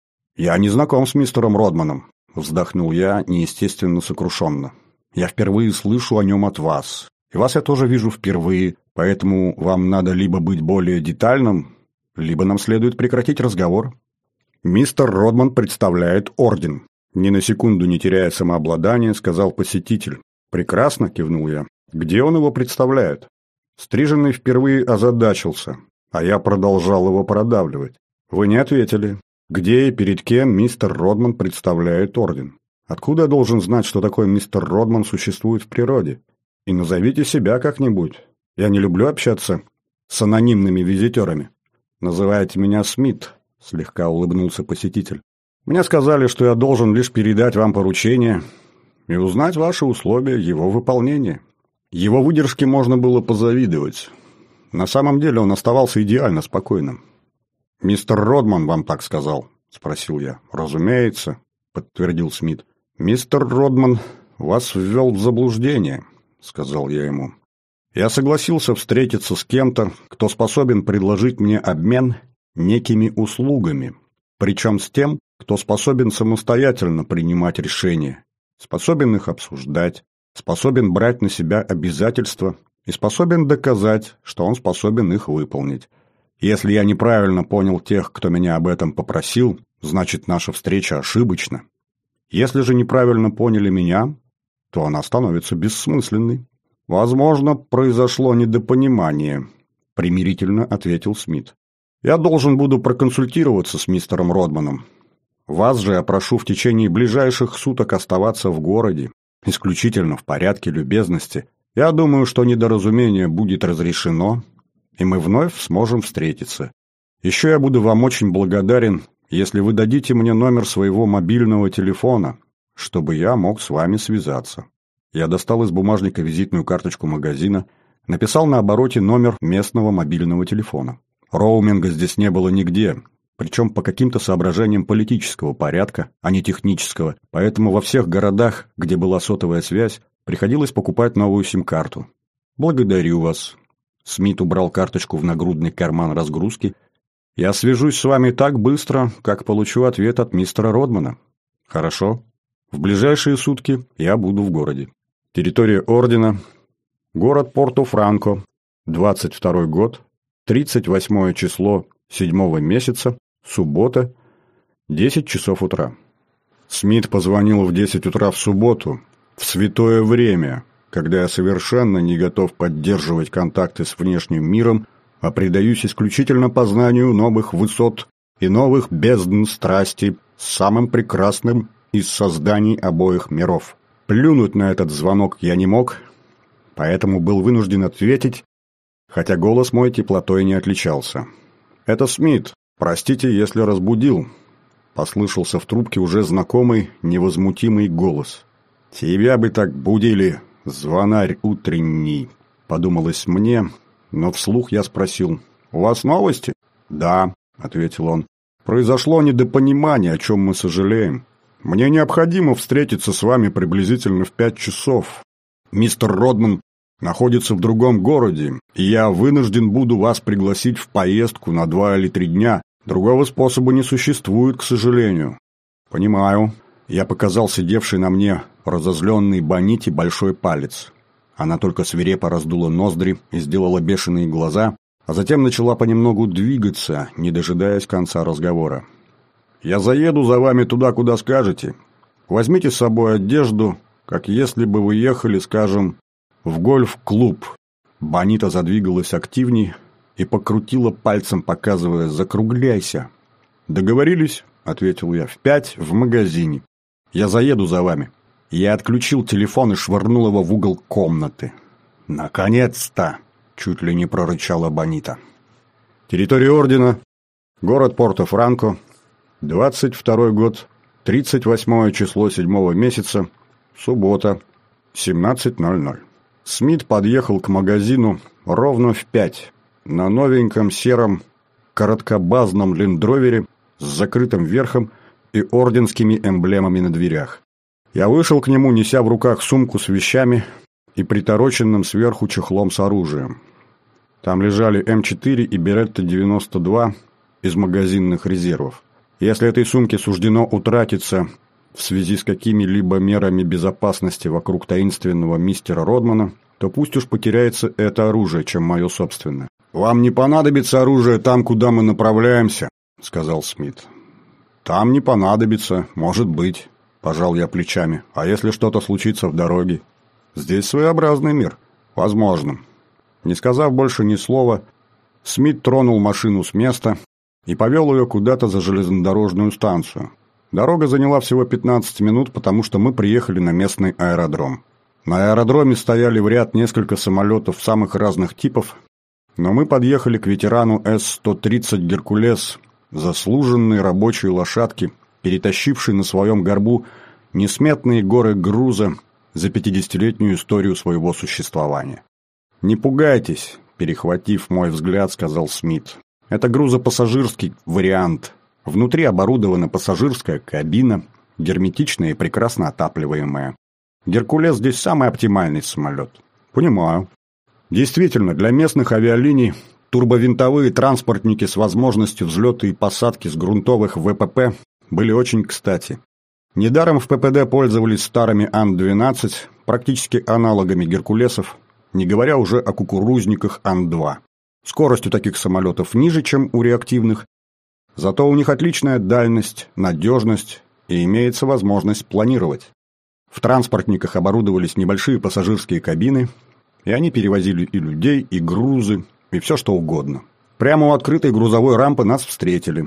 «Я не знаком с мистером Родманом», — вздохнул я неестественно сокрушенно. «Я впервые слышу о нем от вас. И вас я тоже вижу впервые, поэтому вам надо либо быть более детальным, либо нам следует прекратить разговор». «Мистер Родман представляет орден», — ни на секунду не теряя самообладания, сказал посетитель. «Прекрасно», — кивнул я. «Где он его представляет?» Стриженный впервые озадачился, а я продолжал его продавливать. «Вы не ответили. Где и перед кем мистер Родман представляет орден? Откуда я должен знать, что такой мистер Родман существует в природе? И назовите себя как-нибудь. Я не люблю общаться с анонимными визитерами». «Называйте меня Смит», — слегка улыбнулся посетитель. «Мне сказали, что я должен лишь передать вам поручение и узнать ваши условия его выполнения». Его выдержке можно было позавидовать. На самом деле он оставался идеально спокойным. «Мистер Родман вам так сказал?» – спросил я. «Разумеется», – подтвердил Смит. «Мистер Родман вас ввел в заблуждение», – сказал я ему. «Я согласился встретиться с кем-то, кто способен предложить мне обмен некими услугами, причем с тем, кто способен самостоятельно принимать решения, способен их обсуждать, способен брать на себя обязательства и способен доказать, что он способен их выполнить. Если я неправильно понял тех, кто меня об этом попросил, значит, наша встреча ошибочна. Если же неправильно поняли меня, то она становится бессмысленной». «Возможно, произошло недопонимание», — примирительно ответил Смит. «Я должен буду проконсультироваться с мистером Родманом. Вас же я прошу в течение ближайших суток оставаться в городе, исключительно в порядке любезности. Я думаю, что недоразумение будет разрешено, и мы вновь сможем встретиться. Еще я буду вам очень благодарен, если вы дадите мне номер своего мобильного телефона, чтобы я мог с вами связаться». Я достал из бумажника визитную карточку магазина, написал на обороте номер местного мобильного телефона. Роуминга здесь не было нигде, причем по каким-то соображениям политического порядка, а не технического, поэтому во всех городах, где была сотовая связь, приходилось покупать новую сим-карту. «Благодарю вас». Смит убрал карточку в нагрудный карман разгрузки. «Я свяжусь с вами так быстро, как получу ответ от мистера Родмана». «Хорошо. В ближайшие сутки я буду в городе». Территория ордена. Город Порту-Франко. двадцать второй год. тридцать восьмое число седьмого месяца. Суббота. десять часов утра. Смит позвонил в десять утра в субботу. В святое время, когда я совершенно не готов поддерживать контакты с внешним миром, а предаюсь исключительно познанию новых высот и новых бездн страсти с самым прекрасным из созданий обоих миров. Плюнуть на этот звонок я не мог, поэтому был вынужден ответить, хотя голос мой теплотой не отличался. «Это Смит», «Простите, если разбудил», — послышался в трубке уже знакомый невозмутимый голос. «Тебя бы так будили, звонарь утренний», — подумалось мне, но вслух я спросил: «У вас новости?» «Да», — ответил он. «Произошло недопонимание, о чем мы сожалеем. Мне необходимо встретиться с вами приблизительно в пять часов. Мистер Родман находится в другом городе, и я вынужден буду вас пригласить в поездку на два или три дня. Другого способа не существует, к сожалению». «Понимаю». Я показал сидевший на мне разозленный Боните большой палец. Она только свирепо раздула ноздри и сделала бешеные глаза, а затем начала понемногу двигаться, не дожидаясь конца разговора. «Я заеду за вами туда, куда скажете. Возьмите с собой одежду, как если бы вы ехали, скажем, в гольф-клуб». Бонита задвигалась активней и покрутила пальцем, показывая: «Закругляйся». «Договорились», — ответил я, — «в пять в магазине. Я заеду за вами». Я отключил телефон и швырнул его в угол комнаты. «Наконец-то!» — чуть ли не прорычала Бонита. Территория ордена. Город Порто-Франко. двадцать второй год. тридцать восьмое число седьмого месяца. Суббота. семнадцать ноль ноль. Смит подъехал к магазину ровно в пять на новеньком сером короткобазном лендровере с закрытым верхом и орденскими эмблемами на дверях. Я вышел к нему, неся в руках сумку с вещами и притороченным сверху чехлом с оружием. Там лежали эм четыре и Беретта девяносто два из магазинных резервов. Если этой сумке суждено утратиться в связи с какими-либо мерами безопасности вокруг таинственного мистера Родмана, то пусть уж потеряется это оружие, чем мое собственное. «Вам не понадобится оружие там, куда мы направляемся», — сказал Смит. «Там не понадобится, может быть», — пожал я плечами. «А если что-то случится в дороге? Здесь своеобразный мир. Возможно». Не сказав больше ни слова, Смит тронул машину с места и повел ее куда-то за железнодорожную станцию. Дорога заняла всего пятнадцать минут, потому что мы приехали на местный аэродром. На аэродроме стояли в ряд несколько самолетов самых разных типов, но мы подъехали к ветерану эс сто тридцать «Геркулес», заслуженной рабочей лошадки, перетащившей на своем горбу несметные горы груза за пятидесятилетнюю историю своего существования. «Не пугайтесь», — перехватив мой взгляд, сказал Смит. «Это грузопассажирский вариант. Внутри оборудована пассажирская кабина, герметичная и прекрасно отапливаемая. «Геркулес» здесь самый оптимальный самолет. Понимаю. Действительно, для местных авиалиний турбовинтовые транспортники с возможностью взлета и посадки с грунтовых вэ пэ пэ были очень кстати. Недаром в пэ пэ дэ пользовались старыми ан двенадцать, практически аналогами «Геркулесов», не говоря уже о кукурузниках ан два. Скорость у таких самолетов ниже, чем у реактивных, зато у них отличная дальность, надежность и имеется возможность планировать. В транспортниках оборудовались небольшие пассажирские кабины, и они перевозили и людей, и грузы, и все что угодно. Прямо у открытой грузовой рампы нас встретили.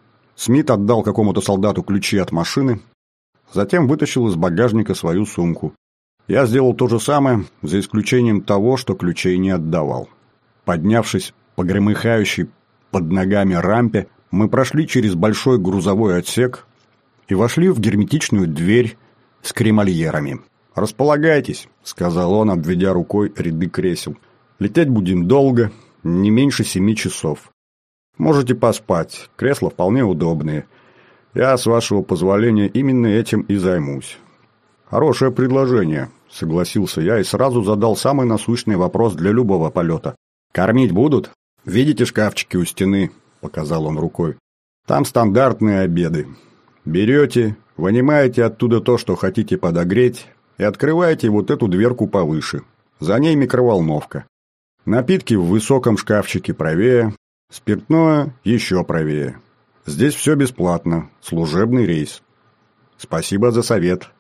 Смит отдал какому-то солдату ключи от машины, затем вытащил из багажника свою сумку. Я сделал то же самое, за исключением того, что ключей не отдавал. Поднявшись по громыхающей под ногами рампе, мы прошли через большой грузовой отсек и вошли в герметичную дверь с кремольерами. «Располагайтесь», — сказал он, обведя рукой ряды кресел. «Лететь будем долго, не меньше семи часов. Можете поспать, кресла вполне удобные. Я, с вашего позволения, именно этим и займусь». «Хорошее предложение», — согласился я и сразу задал самый насущный вопрос для любого полета. «Кормить будут? Видите шкафчики у стены?» — показал он рукой. «Там стандартные обеды. Берете, вынимаете оттуда то, что хотите подогреть, и открываете вот эту дверку повыше. За ней микроволновка. Напитки в высоком шкафчике правее, спиртное еще правее. Здесь все бесплатно, служебный рейс. Спасибо за совет».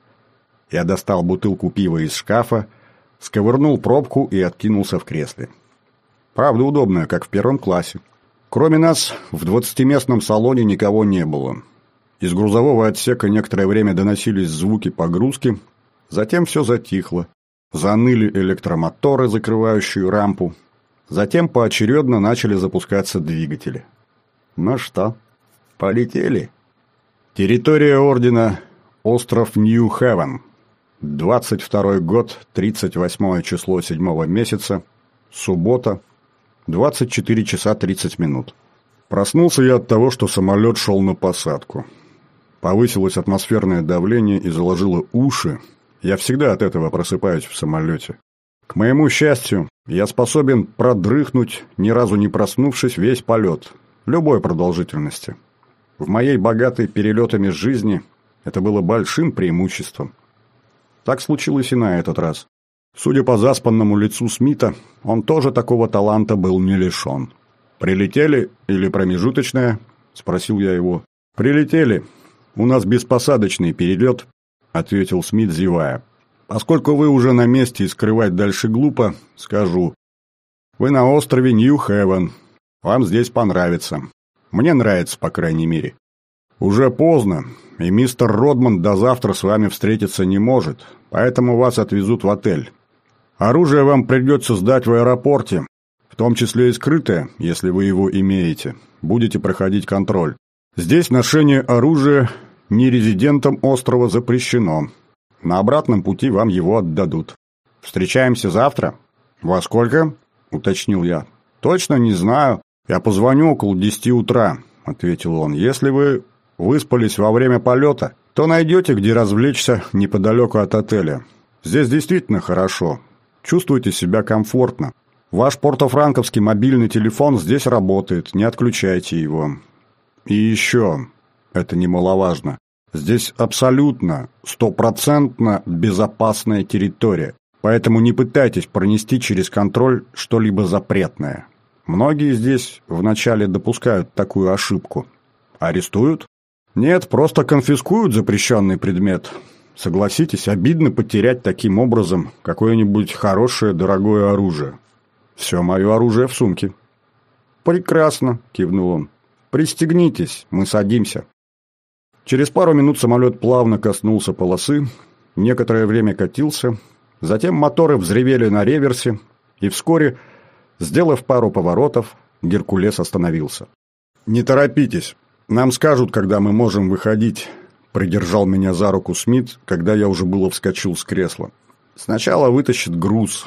Я достал бутылку пива из шкафа, сковырнул пробку и откинулся в кресле. Правда, удобная, как в первом классе. Кроме нас, в двадцатиместном салоне никого не было. Из грузового отсека некоторое время доносились звуки погрузки, затем все затихло. Заныли электромоторы, закрывающие рампу. Затем поочередно начали запускаться двигатели. Ну что, полетели? Территория ордена – остров Нью-Хевен. двадцать второй год, тридцать восьмое число седьмого месяца, суббота, двадцать четыре часа тридцать минут. Проснулся я от того, что самолет шел на посадку. Повысилось атмосферное давление и заложило уши. Я всегда от этого просыпаюсь в самолете. К моему счастью, я способен продрыхнуть, ни разу не проснувшись, весь полет, любой продолжительности. В моей богатой перелетами жизни это было большим преимуществом. Так случилось и на этот раз. Судя по заспанному лицу Смита, он тоже такого таланта был не лишен. «Прилетели или промежуточная?» – спросил я его. «Прилетели. У нас беспосадочный перелет», – ответил Смит, зевая. «Поскольку вы уже на месте и скрывать дальше глупо, скажу. Вы на острове Нью-Хевен. Вам здесь понравится. Мне нравится, по крайней мере. Уже поздно, и мистер Родман до завтра с вами встретиться не может, поэтому вас отвезут в отель. Оружие вам придется сдать в аэропорте, в том числе и скрытое, если вы его имеете. Будете проходить контроль. Здесь ношение оружия нерезидентам острова запрещено. На обратном пути вам его отдадут. Встречаемся завтра? Во сколько? Уточнил я. Точно не знаю. Я позвоню около десяти утра, ответил он. Если вы выспались во время полета, то найдете, где развлечься неподалеку от отеля. Здесь действительно хорошо. Чувствуйте себя комфортно. Ваш портофранковский мобильный телефон здесь работает, не отключайте его. И еще, это немаловажно, здесь абсолютно, стопроцентно безопасная территория, поэтому не пытайтесь пронести через контроль что-либо запретное. Многие здесь вначале допускают такую ошибку. Арестуют? Нет, просто конфискуют запрещенный предмет. Согласитесь, обидно потерять таким образом какое-нибудь хорошее, дорогое оружие. Все мое оружие в сумке. Прекрасно, кивнул он. Пристегнитесь, мы садимся. Через пару минут самолет плавно коснулся полосы, некоторое время катился, затем моторы взревели на реверсе, и вскоре, сделав пару поворотов, Геркулес остановился. «Не торопитесь, нам скажут, когда мы можем выходить», — придержал меня за руку Смит, когда я уже было вскочил с кресла. «Сначала вытащит груз.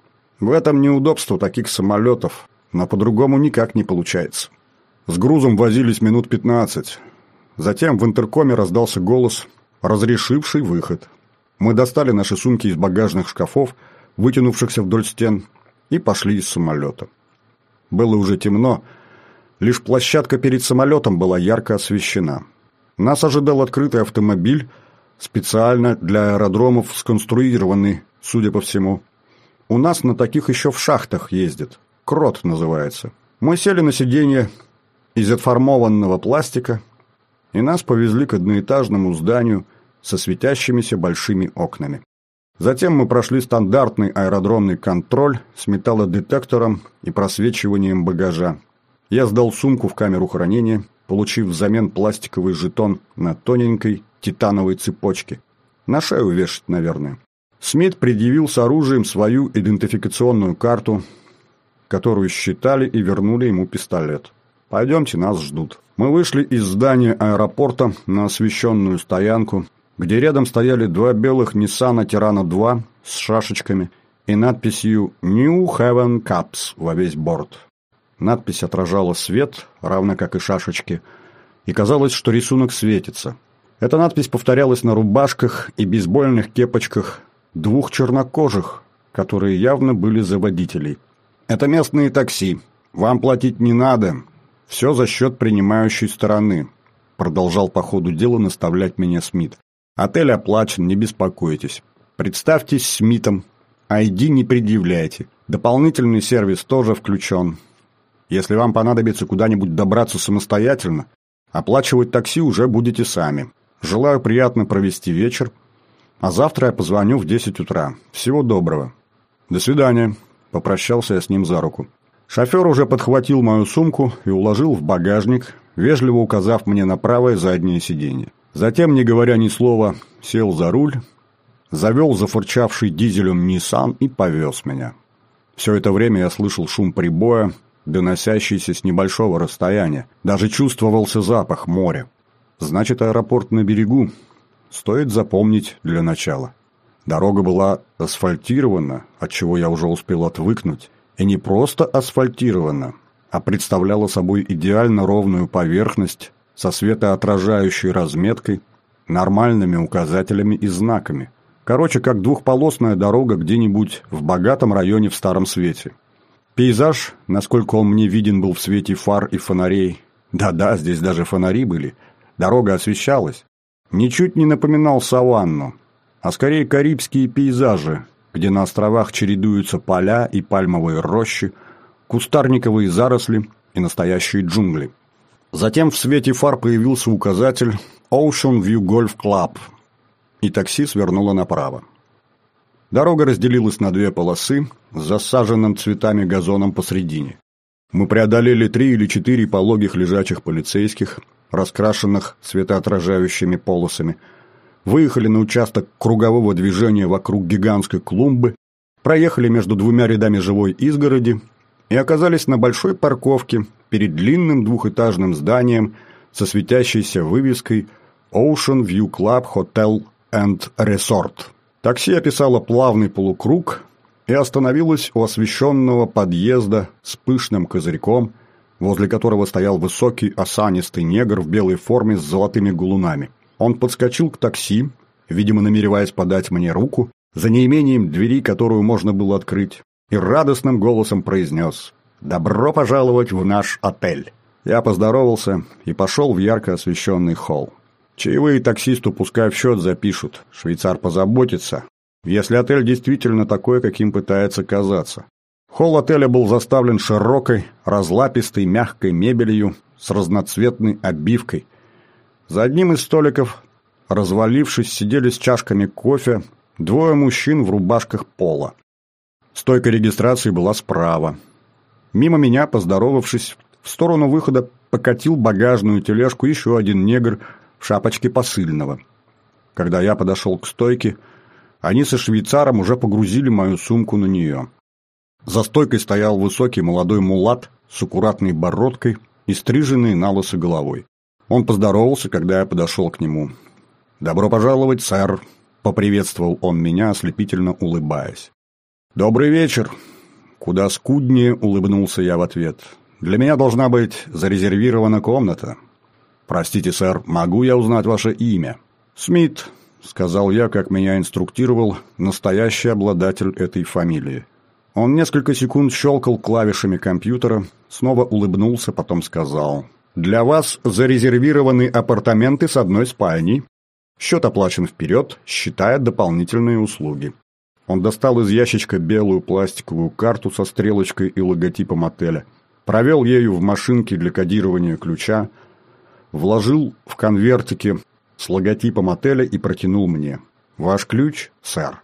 В этом неудобство таких самолетов, но по-другому никак не получается». С грузом возились минут пятнадцать. Затем в интеркоме раздался голос, разрешивший выход. Мы достали наши сумки из багажных шкафов, вытянувшихся вдоль стен, и пошли из самолета. Было уже темно, лишь площадка перед самолетом была ярко освещена. Нас ожидал открытый автомобиль, специально для аэродромов сконструированный, судя по всему. У нас на таких еще в шахтах ездят. Крот называется. Мы сели на сиденье из отформованного пластика, и нас повезли к одноэтажному зданию со светящимися большими окнами. Затем мы прошли стандартный аэродромный контроль с металлодетектором и просвечиванием багажа. Я сдал сумку в камеру хранения, получив взамен пластиковый жетон на тоненькой титановой цепочке. На шею вешать, наверное. Смит предъявил с оружием свою идентификационную карту, которую считали, и вернули ему пистолет. «Пойдемте, нас ждут». Мы вышли из здания аэропорта на освещенную стоянку, где рядом стояли два белых Ниссана Тирана два с шашечками и надписью «New Heaven Caps» во весь борт. Надпись отражала свет, равно как и шашечки, и казалось, что рисунок светится. Эта надпись повторялась на рубашках и бейсбольных кепочках двух чернокожих, которые явно были за водителей. «Это местные такси. Вам платить не надо. Все за счет принимающей стороны», — продолжал по ходу дела наставлять меня Смит. «Отель оплачен, не беспокойтесь. Представьтесь Смитом. ай ди не предъявляйте. Дополнительный сервис тоже включен. Если вам понадобится куда-нибудь добраться самостоятельно, оплачивать такси уже будете сами. Желаю приятно провести вечер, а завтра я позвоню в десять утра. Всего доброго». «До свидания», — попрощался я с ним за руку. Шофер уже подхватил мою сумку и уложил в багажник, вежливо указав мне на правое заднее сиденье. Затем, не говоря ни слова, сел за руль, завел зафырчавший дизелем Nissan и повез меня. Все это время я слышал шум прибоя, доносящийся с небольшого расстояния. Даже чувствовался запах моря. Значит, аэропорт на берегу. Стоит запомнить для начала. Дорога была асфальтирована, от чего я уже успел отвыкнуть. И не просто асфальтирована, а представляла собой идеально ровную поверхность со светоотражающей разметкой, нормальными указателями и знаками. Короче, как двухполосная дорога где-нибудь в богатом районе в Старом Свете. Пейзаж, насколько он мне виден был в свете фар и фонарей, да-да, здесь даже фонари были, дорога освещалась, ничуть не напоминал саванну, а скорее карибские пейзажи, где на островах чередуются поля и пальмовые рощи, кустарниковые заросли и настоящие джунгли. Затем в свете фар появился указатель Ocean View Golf Club, и такси свернуло направо. Дорога разделилась на две полосы с засаженным цветами газоном посредине. Мы преодолели три или четыре пологих лежачих полицейских, раскрашенных светоотражающими полосами, выехали на участок кругового движения вокруг гигантской клумбы, проехали между двумя рядами живой изгороди и оказались на большой парковке перед длинным двухэтажным зданием со светящейся вывеской Ocean View Club Hotel and Resort. Такси описало плавный полукруг и остановилось у освещенного подъезда с пышным козырьком, возле которого стоял высокий осанистый негр в белой форме с золотыми галунами. Он подскочил к такси, видимо, намереваясь подать мне руку, за неимением двери, которую можно было открыть, и радостным голосом произнес «Добро пожаловать в наш отель». Я поздоровался и пошел в ярко освещенный холл. Чаевые таксисту пускай в счет запишут, швейцар позаботится, если отель действительно такой, каким пытается казаться. Холл отеля был заставлен широкой, разлапистой, мягкой мебелью с разноцветной обивкой. За одним из столиков, развалившись, сидели с чашками кофе двое мужчин в рубашках пола. Стойка регистрации была справа. Мимо меня, поздоровавшись, в сторону выхода покатил багажную тележку еще один негр в шапочке посыльного. Когда я подошел к стойке, они со швейцаром уже погрузили мою сумку на нее. За стойкой стоял высокий молодой мулат с аккуратной бородкой и стриженной на лысо головой. Он поздоровался, когда я подошел к нему. «Добро пожаловать, сэр», — поприветствовал он меня, ослепительно улыбаясь. «Добрый вечер», — куда скуднее улыбнулся я в ответ. «Для меня должна быть зарезервирована комната». «Простите, сэр, могу я узнать ваше имя?» «Смит», — сказал я, как меня инструктировал настоящий обладатель этой фамилии. Он несколько секунд щелкал клавишами компьютера, снова улыбнулся, потом сказал: «Для вас зарезервированы апартаменты с одной спальней. Счет оплачен вперед, считая дополнительные услуги». Он достал из ящичка белую пластиковую карту со стрелочкой и логотипом отеля, провел ею в машинке для кодирования ключа, вложил в конвертики с логотипом отеля и протянул мне. «Ваш ключ, сэр».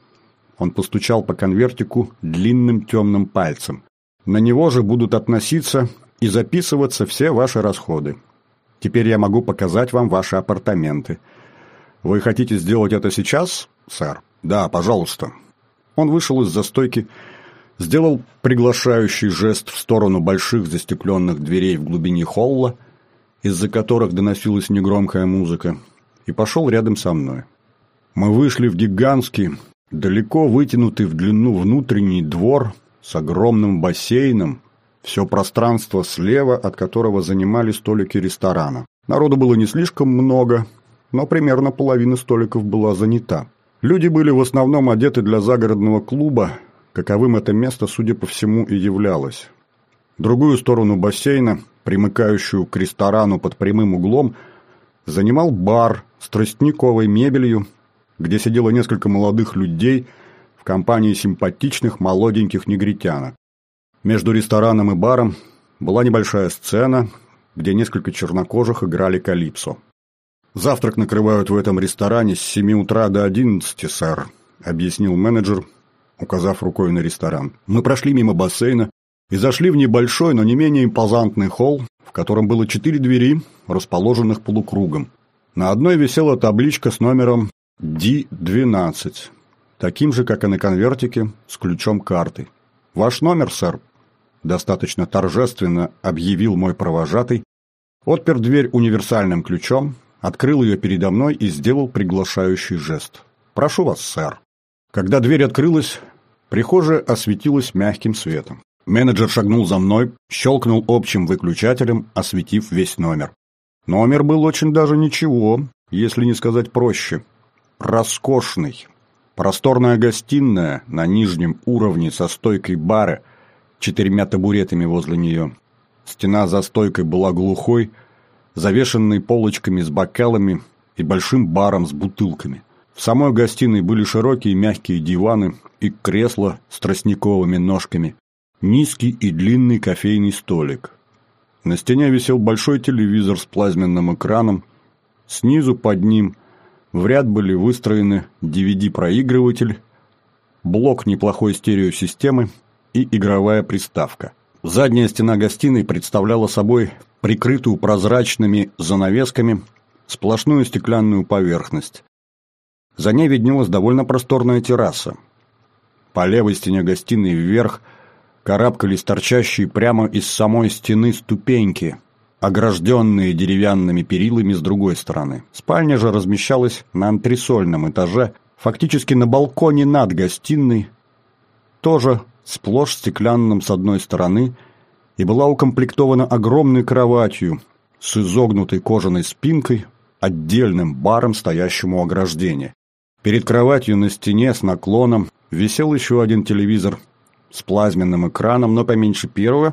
Он постучал по конвертику длинным темным пальцем. «На него же будут относиться и записываться все ваши расходы. Теперь я могу показать вам ваши апартаменты. Вы хотите сделать это сейчас, сэр?» «Да, пожалуйста». Он вышел из застойки, сделал приглашающий жест в сторону больших застекленных дверей в глубине холла, из-за которых доносилась негромкая музыка, и пошел рядом со мной. Мы вышли в гигантский, далеко вытянутый в длину внутренний двор с огромным бассейном, все пространство слева, от которого занимали столики ресторана. Народу было не слишком много, но примерно половина столиков была занята. Люди были в основном одеты для загородного клуба, каковым это место, судя по всему, и являлось. Другую сторону бассейна, примыкающую к ресторану под прямым углом, занимал бар с тростниковой мебелью, где сидело несколько молодых людей в компании симпатичных молоденьких негритянок. Между рестораном и баром была небольшая сцена, где несколько чернокожих играли калипсо. «Завтрак накрывают в этом ресторане с семи утра до одиннадцати, сэр», — объяснил менеджер, указав рукой на ресторан. Мы прошли мимо бассейна и зашли в небольшой, но не менее импозантный холл, в котором было четыре двери, расположенных полукругом. На одной висела табличка с номером ди двенадцать, таким же, как и на конвертике, с ключом карты. «Ваш номер, сэр?» достаточно торжественно объявил мой провожатый, отпер дверь универсальным ключом, открыл ее передо мной и сделал приглашающий жест. «Прошу вас, сэр». Когда дверь открылась, прихожая осветилась мягким светом. Менеджер шагнул за мной, щелкнул общим выключателем, осветив весь номер. Номер был очень даже ничего, если не сказать проще. Роскошный. Просторная гостиная на нижнем уровне со стойкой бара, четырьмя табуретами возле нее. Стена за стойкой была глухой, завешенной полочками с бокалами и большим баром с бутылками. В самой гостиной были широкие мягкие диваны и кресла с тростниковыми ножками. Низкий и длинный кофейный столик. На стене висел большой телевизор с плазменным экраном. Снизу под ним в ряд были выстроены ди ви ди-проигрыватель, блок неплохой стереосистемы и игровая приставка. Задняя стена гостиной представляла собой прикрытую прозрачными занавесками сплошную стеклянную поверхность. За ней виднелась довольно просторная терраса. По левой стене гостиной вверх карабкались торчащие прямо из самой стены ступеньки, огражденные деревянными перилами с другой стороны. Спальня же размещалась на антресольном этаже, фактически на балконе над гостиной, тоже сплошь стеклянным с одной стороны, и была укомплектована огромной кроватью с изогнутой кожаной спинкой, отдельным баром, стоящим у ограждения. Перед кроватью на стене с наклоном висел еще один телевизор с плазменным экраном, но поменьше первого,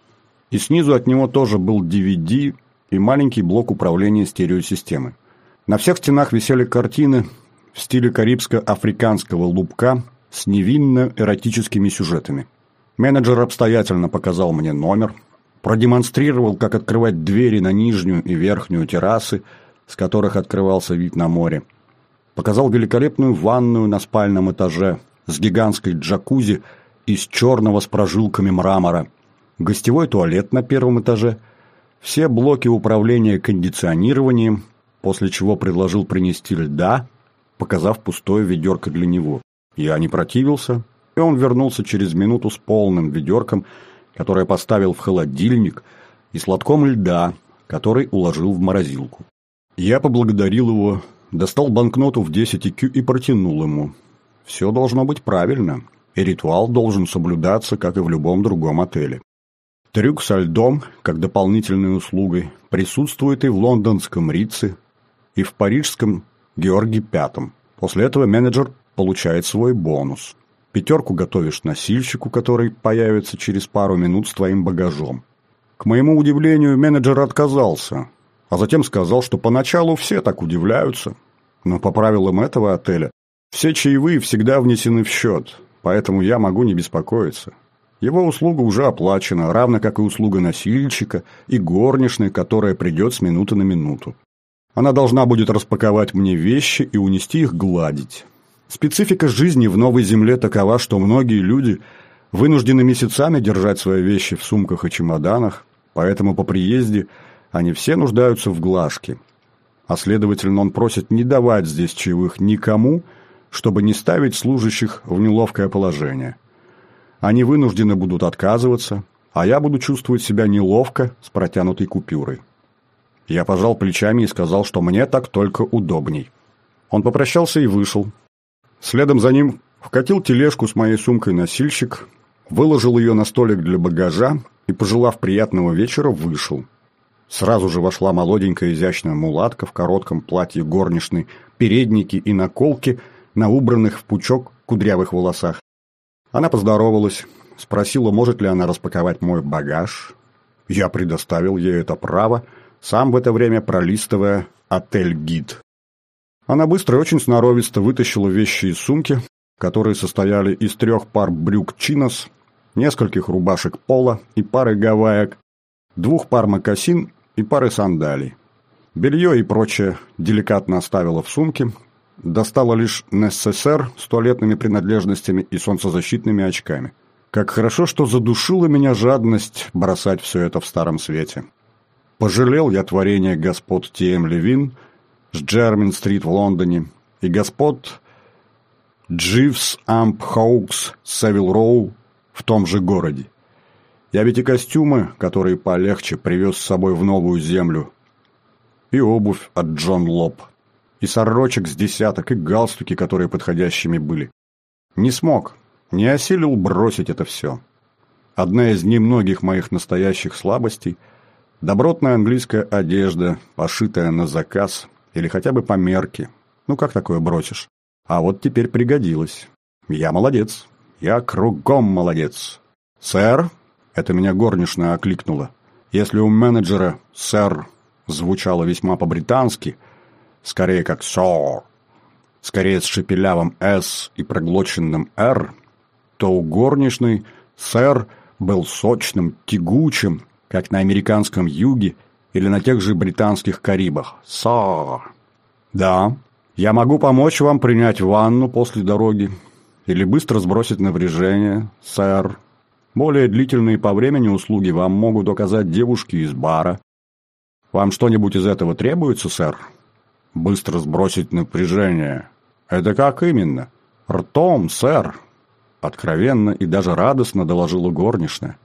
и снизу от него тоже был ди ви ди и маленький блок управления стереосистемы. На всех стенах висели картины в стиле карибско-африканского лубка с невинно-эротическими сюжетами. Менеджер обстоятельно показал мне номер, продемонстрировал, как открывать двери на нижнюю и верхнюю террасы, с которых открывался вид на море. Показал великолепную ванную на спальном этаже с гигантской джакузи из черного с прожилками мрамора, гостевой туалет на первом этаже, все блоки управления кондиционированием, после чего предложил принести льда, показав пустое ведерко для него. Я не противился, и он вернулся через минуту с полным ведерком, которое поставил в холодильник, и с лотком льда, который уложил в морозилку. Я поблагодарил его, достал банкноту в десять икю и протянул ему. Все должно быть правильно, и ритуал должен соблюдаться, как и в любом другом отеле. Трюк со льдом, как дополнительной услугой, присутствует и в лондонском Ритце, и в парижском Георге Пятом. После этого менеджер получает свой бонус. Пятерку готовишь носильщику, который появится через пару минут с твоим багажом. К моему удивлению, менеджер отказался, а затем сказал, что поначалу все так удивляются, но по правилам этого отеля все чаевые всегда внесены в счет, поэтому я могу не беспокоиться. Его услуга уже оплачена, равно как и услуга носильщика и горничной, которая придет с минуты на минуту. Она должна будет распаковать мне вещи и унести их гладить. Специфика жизни в новой земле такова, что многие люди вынуждены месяцами держать свои вещи в сумках и чемоданах, поэтому по приезде они все нуждаются в глажке. А следовательно, он просит не давать здесь чаевых никому, чтобы не ставить служащих в неловкое положение. Они вынуждены будут отказываться, а я буду чувствовать себя неловко с протянутой купюрой. Я пожал плечами и сказал, что мне так только удобней. Он попрощался и вышел. Следом за ним вкатил тележку с моей сумкой носильщик, выложил ее на столик для багажа и, пожелав приятного вечера, вышел. Сразу же вошла молоденькая изящная мулатка в коротком платье горничной, переднике и наколке на убранных в пучок кудрявых волосах. Она поздоровалась, спросила, может ли она распаковать мой багаж. Я предоставил ей это право, сам в это время пролистывая «Отель-гид». Она быстро и очень сноровисто вытащила вещи из сумки, которые состояли из трех пар брюк чинос, нескольких рубашек пола и пары гаваек, двух пар мокасин и пары сандалий. Белье и прочее деликатно оставила в сумке, достала лишь НССР с туалетными принадлежностями и солнцезащитными очками. Как хорошо, что задушила меня жадность бросать все это в старом свете. Пожалел я творение господ Ти Эм Левин с Джермин-стрит в Лондоне и господ Дживс Амп Хоукс Севил Роу в том же городе. Я ведь и костюмы, которые полегче, привез с собой в новую землю. И обувь от Джон Лоб. И сорочек с десяток, и галстуки, которые подходящими были. Не смог, не осилил бросить это все. Одна из немногих моих настоящих слабостей – добротная английская одежда, пошитая на заказ или хотя бы по мерке. Ну как такое бросишь? А вот теперь пригодилось. Я молодец. Я кругом молодец. «Сэр?» – это меня горничная окликнула. Если у менеджера «сэр» звучало весьма по-британски, скорее как «сор», скорее с шепелявым «с» и проглоченным «р», то у горничной «сэр» был сочным, тягучим, как на американском юге или на тех же британских Карибах. «Сор». «Да, я могу помочь вам принять ванну после дороги или быстро сбросить напряжение, сэр. Более длительные по времени услуги вам могут оказать девушки из бара. Вам что-нибудь из этого требуется, сэр? Быстро сбросить напряжение. Это как именно? Ртом, сэр. Откровенно и даже радостно доложила горничная.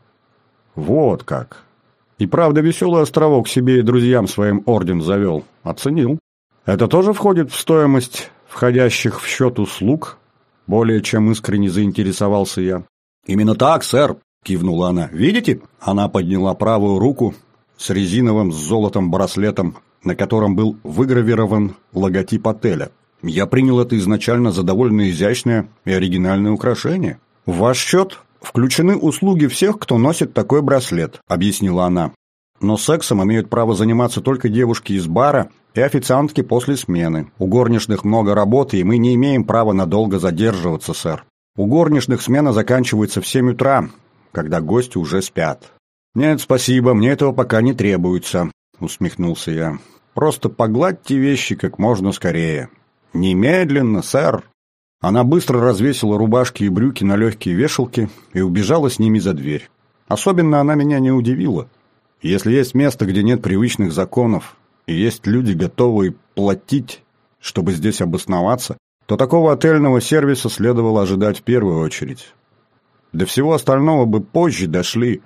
Вот как. И правда веселый островок себе и друзьям своим орден завел. Оценил. Это тоже входит в стоимость входящих в счет услуг? Более чем искренне заинтересовался я. «Именно так, сэр», — кивнула она. «Видите?» Она подняла правую руку с резиновым с золотом браслетом, на котором был выгравирован логотип отеля. Я принял это изначально за довольно изящное и оригинальное украшение. «В ваш счет включены услуги всех, кто носит такой браслет», — объяснила она. «Но сексом имеют право заниматься только девушки из бара и официантки после смены. У горничных много работы, и мы не имеем права надолго задерживаться, сэр. У горничных смена заканчивается в семь утра, когда гости уже спят». «Нет, спасибо, мне этого пока не требуется», — усмехнулся я. «Просто погладьте вещи как можно скорее». «Немедленно, сэр». Она быстро развесила рубашки и брюки на легкие вешалки и убежала с ними за дверь. Особенно она меня не удивила. Если есть место, где нет привычных законов, и есть люди, готовые платить, чтобы здесь обосноваться, то такого отельного сервиса следовало ожидать в первую очередь. До всего остального бы позже дошли,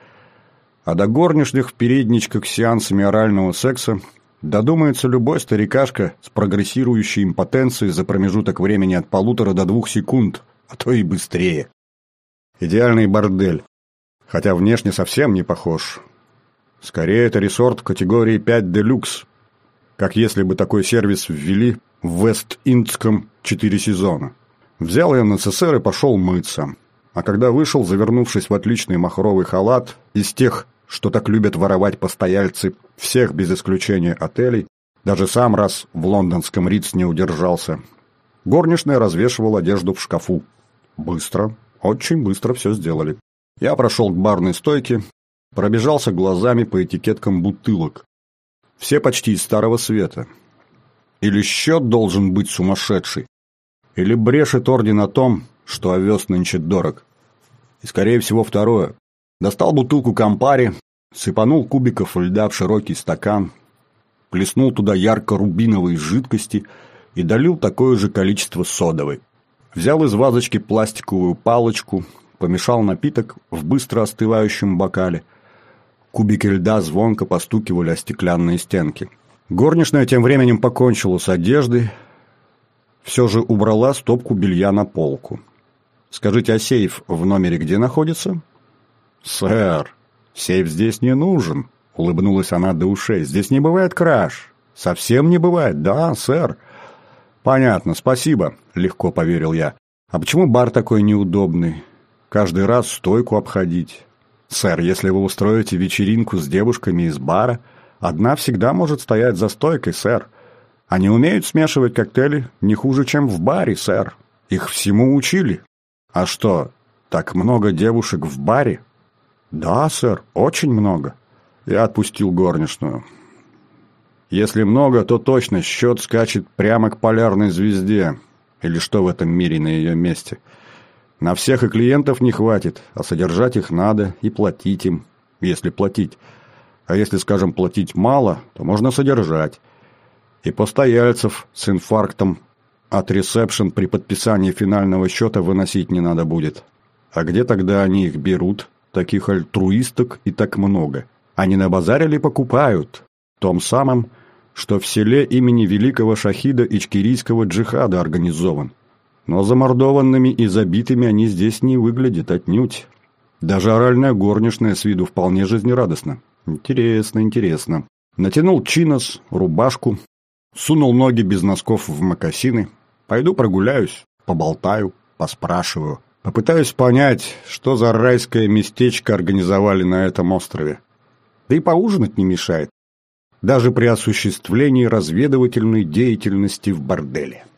а до горничных в передничках с сеансами орального секса додумается любой старикашка с прогрессирующей импотенцией за промежуток времени от полутора до двух секунд, а то и быстрее. Идеальный бордель, хотя внешне совсем не похож. Скорее, это ресорт категории пять делюкс, как если бы такой сервис ввели в Вест-Индском четыре сезона. Взял я эн эс эс эр и пошел мыться. А когда вышел, завернувшись в отличный махровый халат, из тех, что так любят воровать постояльцы всех без исключения отелей, даже сам раз в лондонском Ритц не удержался, горничная развешивала одежду в шкафу. Быстро, очень быстро все сделали. Я прошел к барной стойке, пробежался глазами по этикеткам бутылок. Все почти из Старого Света. Или счет должен быть сумасшедший, или брешет орден о том, что овес нынче дорог. И, скорее всего, второе. Достал бутылку Кампари, сыпанул кубиков льда в широкий стакан, плеснул туда ярко-рубиновой жидкости и долил такое же количество содовой. Взял из вазочки пластиковую палочку, помешал напиток в быстро остывающем бокале. Кубики льда звонко постукивали о стеклянные стенки. Горничная тем временем покончила с одеждой, все же убрала стопку белья на полку. «Скажите, а сейф в номере где находится?» «Сэр, сейф здесь не нужен», — улыбнулась она до ушей. «Здесь не бывает краж. Совсем не бывает, да, сэр?» «Понятно, спасибо», — легко поверил я. «А почему бар такой неудобный? Каждый раз стойку обходить». «Сэр, если вы устроите вечеринку с девушками из бара, одна всегда может стоять за стойкой, сэр. Они умеют смешивать коктейли не хуже, чем в баре, сэр. Их всему учили». «А что, так много девушек в баре?» «Да, сэр, очень много». Я отпустил горничную. «Если много, то точно счет скачет прямо к полярной звезде. Или что в этом мире на ее месте. На всех и клиентов не хватит, а содержать их надо и платить им, если платить. А если, скажем, платить мало, то можно содержать. И постояльцев с инфарктом от ресепшн при подписании финального счета выносить не надо будет. А где тогда они их берут, таких альтруисток и так много. А не на базаре ли покупают? Том самом, что в селе имени великого шахида ичкерийского джихада организован. Но замордованными и забитыми они здесь не выглядят отнюдь. Даже оральная горничная с виду вполне жизнерадостна. Интересно, интересно. Натянул чинос, рубашку, сунул ноги без носков в мокасины. Пойду прогуляюсь, поболтаю, поспрашиваю. Попытаюсь понять, что за райское местечко организовали на этом острове. Да и поужинать не мешает. Даже при осуществлении разведывательной деятельности в борделе.